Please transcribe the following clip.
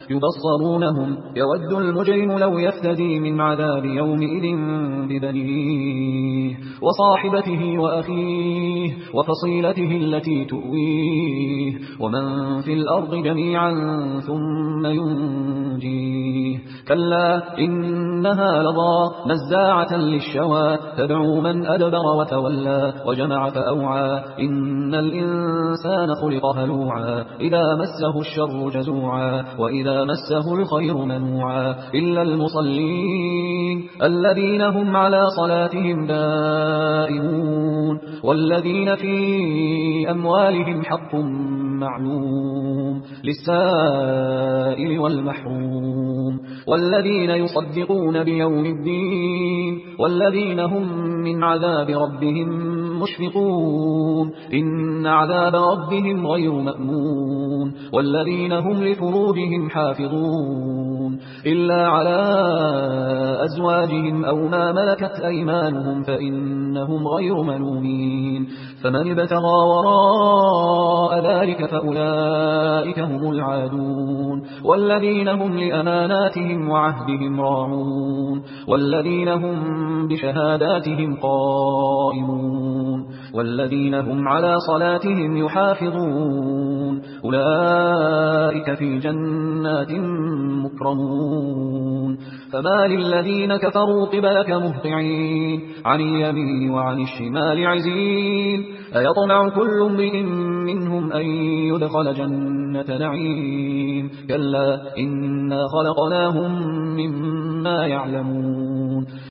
يبصرونهم يود المجرم لو يفتدي من عذاب يومئذ ببنيه وصاحبته وأخيه وفصيلته التي تؤويه ومن في الأرض جميعا ثم ينجيه كلا إنها لظى نزاعة للشوى تدعو من أدبر وتولى وجمع فأوعى إن الإنسان خلق هلوعا إذا مسه الشر جزوعا وإذا مسه الخير منوعا إلا المصلين الذين هم على صلاتهم دائمون والذين في أموالهم حق معلوم للسائل والمحروم والذين يصدقون بيوم الدين والذين هم من عذاب ربهم مشفقون إن عذاب ربهم غير مأمون والذين هم لفروجهم حافظون إلا على أزواجهم أو ما ملكت أيمانهم فإنهم غير ملومين فمن ابتغى وراء ذلك فأولئك هم العادون والذين هم لأماناتهم وعهدهم راعون والذين هم بشهاداتهم قائمون والذين هم على صلاتهم يحافظون أولئك في جنات مكرمون فما للذين كفروا قبلك مهطعين عن اليمين وعن الشمال عزين أيطمع كل امرئ منهم أن يدخل جنة نعيم كلا إنا خلقناهم مما يعلمون